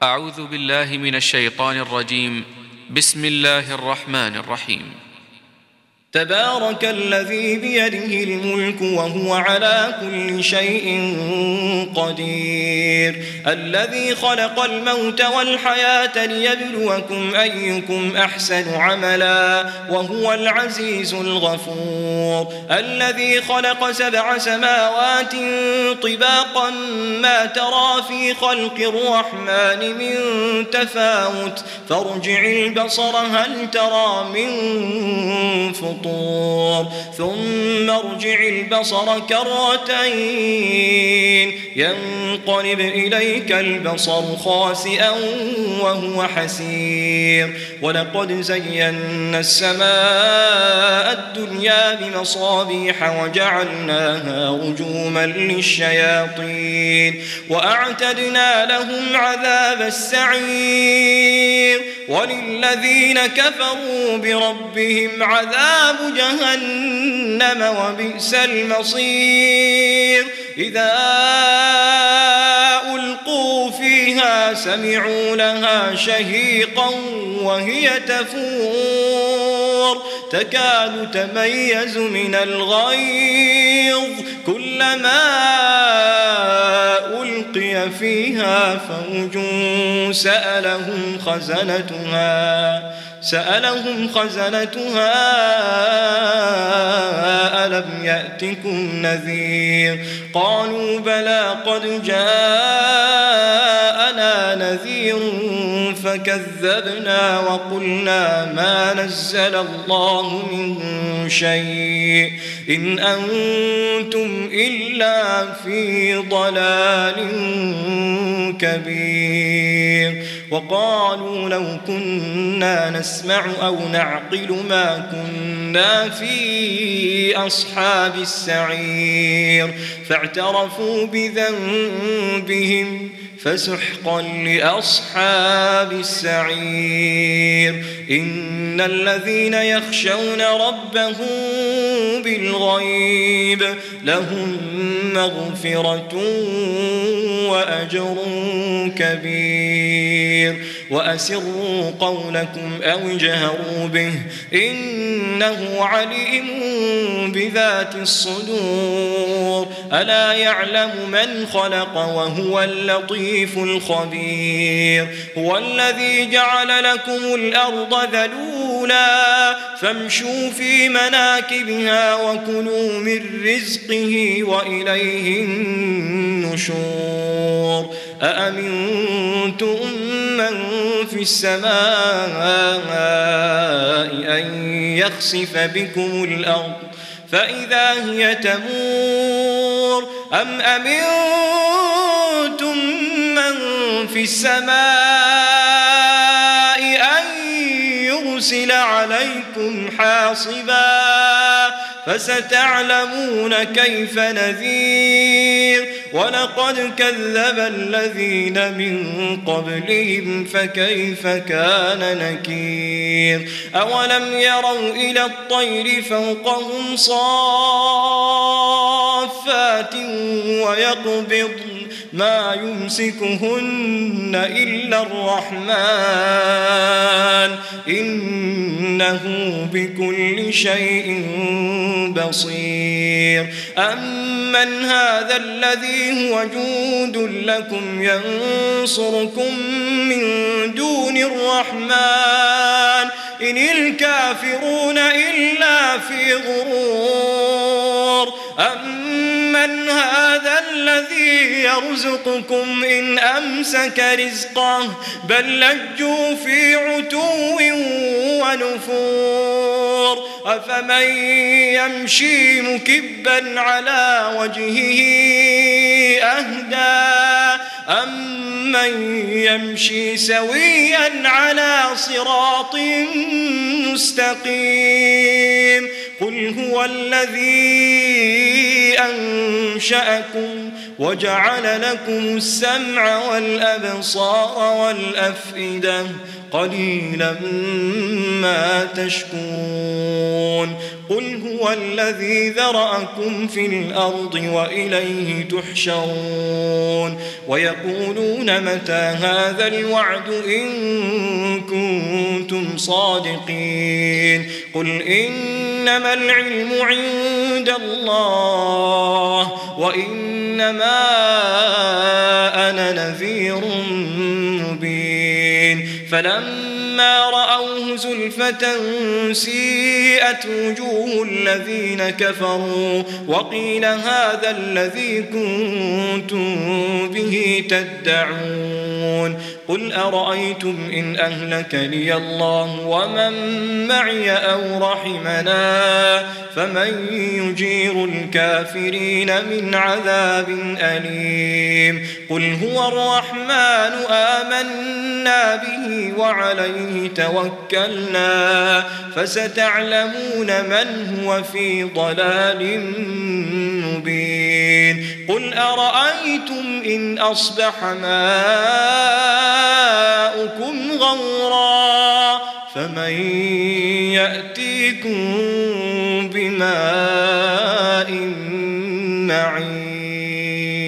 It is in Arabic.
أعوذ بالله من الشيطان الرجيم. بسم الله الرحمن الرحيم. تبارك الذي بيده الملك وهو على كل شيء قدير، الذي خلق الموت والحياة ليبلوكم أيكم أحسن عملا وهو العزيز الغفور، الذي خلق 7 سماوات طباقا ما ترى في خلق الرحمن من تفاوت فارجع البصر هل ترى من فطور ثم ارجع البصر كرتين ينقلب إليك البصر خاسئا وهو حسير، ولقد زينا السماء الدنيا بمصابيح وجعلناها رجوما للشياطين وأعتدنا لهم عذاب السعير، وللذين كفروا بربهم عذاب جهنم وبئس المصير. إذا ألقوا فيها سمعوا لها شهيقا وهي تفور تكاد تميز من الغيظ كلما ألقي فيها فوج سألهم خزنتها ألم يأتكم نذير؟ قالوا بلى قد جاءنا نذير فكذبنا وقلنا ما نزل الله من شيء إن أنتم إلا في ضلال كبير. وقالوا لو كنا نسمع أو نعقل ما كنا في أصحاب السعير فاعترفوا بذنبهم فسحقا لأصحاب السعير. إن الذين يخشون ربهم بالغيب لهم مغفرة وأجر كبير. وأسروا قولكم أو اجهروا به إنه عليم بذات الصدور. ألا يعلم من خلق وهو اللطيف الخبير. هو الذي جعل لكم الأرض ذلولا فامشوا في مناكبها وكلوا من رزقه وإليه النشور. أأمنتم من في السماء أن يخسف بكم الأرض فإذا هي تمور أم أمنتم من في السماء أن يرسل عليكم حاصبا فستعلمون كيف نذير. ولقد كذب الذين من قبلهم فكيف كان نكير. أولم يروا إلى الطير فوقهم صافات ويقبضن ما يمسكهن إلا الرحمن إنه بكل شيء بصير. أمن هذا الذي هو جند لكم ينصركم من دون الرحمن إن الكافرون إلا في غرور. أمن هذا الذي يرزقكم إن أمسك رزقه بل لجوا في عتو ونفور. أفمن يمشي مكبا على وجهه أهدى أمن يمشي سويا على صراط مستقيم. قل هو الذي أنشأكم وجعل لكم السمع والأبصار والأفئدة قليلا ما تشكرون. قل هو الذي ذرأكم في الأرض وإليه تحشرون ويقولون متى هذا الوعد إن كنتم صادقين قل إنما العلم عند الله وإنما أنا نذير مبين فلما رأوه زلفة سيئت وجوه الذين كفروا وقيل هذا الذي كنتم به تدعون قل أرأيتم إن أهلكني الله ومن معي أو رحمنا فمن يجير الكافرين من عذاب أليم قل هو الرحمن آمنا به وعليه توكلنا فستعلمون من هو في ضلال مبين قل أرأيتم إن أصبح ماؤكم غورا فمن يأتيكم بماء معين